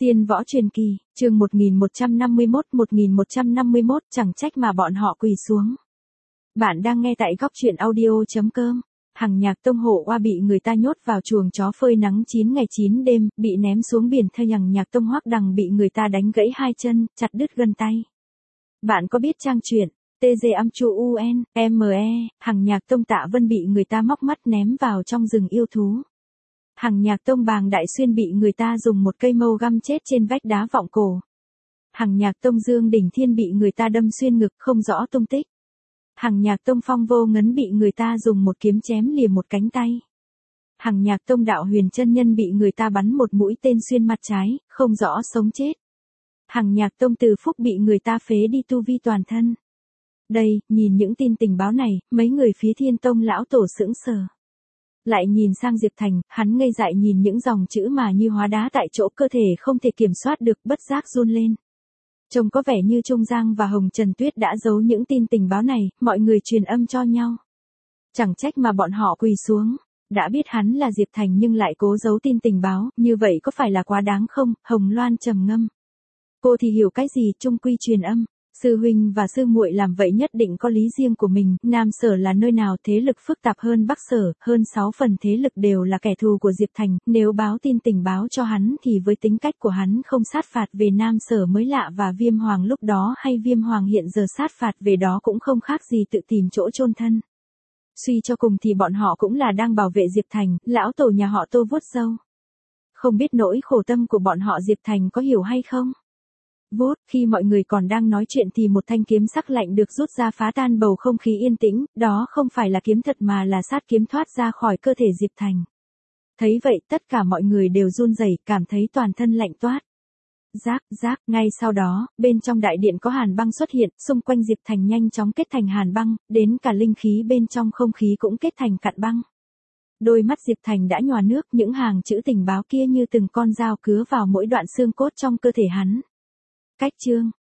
Tiên võ truyền kỳ, chương 1151, chẳng trách mà bọn họ quỳ xuống. Bạn đang nghe tại góc truyện audio.com. Hằng Nhạc Tông hộ oa bị người ta nhốt vào chuồng chó phơi nắng 9 ngày 9 đêm, bị ném xuống biển theo Hằng Nhạc Tông Hoắc Đằng bị người ta đánh gãy hai chân, chặt đứt gân tay. Bạn có biết trang truyện TG âm chu UN, ME, Hằng Nhạc Tông Tạ Vân bị người ta móc mắt ném vào trong rừng yêu thú. Hằng Nhạc Tông Bàng Đại Xuyên bị người ta dùng một cây mâu găm chết trên vách đá vọng cổ. Hằng Nhạc Tông Dương Đỉnh Thiên bị người ta đâm xuyên ngực không rõ tung tích. Hằng Nhạc Tông Phong Vô Ngấn bị người ta dùng một kiếm chém lìa một cánh tay. Hằng Nhạc Tông Đạo Huyền Chân Nhân bị người ta bắn một mũi tên xuyên mặt trái, không rõ sống chết. Hằng Nhạc Tông Từ Phúc bị người ta phế đi tu vi toàn thân. Đây, nhìn những tin tình báo này, mấy người phía Thiên Tông lão tổ sững sờ. Lại nhìn sang Diệp Thành, hắn ngây dại nhìn những dòng chữ mà như hóa đá tại chỗ, cơ thể không thể kiểm soát được, bất giác run lên. Trông có vẻ như Trung Giang và Hồng Trần Tuyết đã giấu những tin tình báo này, mọi người truyền âm cho nhau. Chẳng trách mà bọn họ quỳ xuống, đã biết hắn là Diệp Thành nhưng lại cố giấu tin tình báo, như vậy có phải là quá đáng không? Hồng Loan trầm ngâm. Cô thì hiểu cái gì, chung quy truyền âm. Sư huynh và sư muội làm vậy nhất định có lý riêng của mình, Nam Sở là nơi nào thế lực phức tạp hơn Bắc Sở, hơn 6 phần thế lực đều là kẻ thù của Diệp Thành, nếu báo tin tình báo cho hắn thì với tính cách của hắn không sát phạt về Nam Sở mới lạ, và Viêm Hoàng lúc đó hay Viêm Hoàng hiện giờ sát phạt về đó cũng không khác gì tự tìm chỗ chôn thân. Suy cho cùng thì bọn họ cũng là đang bảo vệ Diệp Thành, lão tổ nhà họ Tô vuốt râu. Không biết nỗi khổ tâm của bọn họ Diệp Thành có hiểu hay không? Vốt, khi mọi người còn đang nói chuyện thì một thanh kiếm sắc lạnh được rút ra phá tan bầu không khí yên tĩnh, đó không phải là kiếm thật mà là sát kiếm thoát ra khỏi cơ thể Diệp Thành. Thấy vậy tất cả mọi người đều run rẩy, cảm thấy toàn thân lạnh toát. Rác, ngay sau đó, bên trong đại điện có hàn băng xuất hiện, xung quanh Diệp Thành nhanh chóng kết thành hàn băng, đến cả linh khí bên trong không khí cũng kết thành cặn băng. Đôi mắt Diệp Thành đã nhòa nước, những hàng chữ tình báo kia như từng con dao cứa vào mỗi đoạn xương cốt trong cơ thể hắn. Cách chương